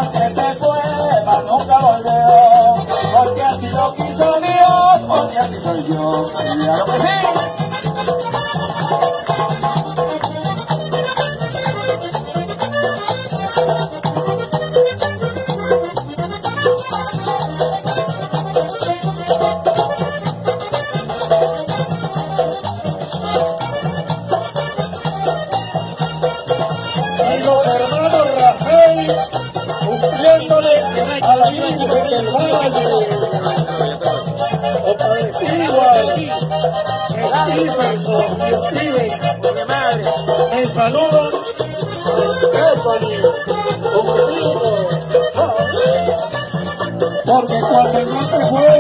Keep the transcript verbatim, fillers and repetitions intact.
que se fue, mas nunca volvió, porque así lo quiso Dios, porque así soy yo. Claro que sí. Y los hermanos Rafael cumpliéndole a la Virgen del Valle. Igual, Stephenson y Steven, el saludo, Stephanie, un grito, porque cuando no te fue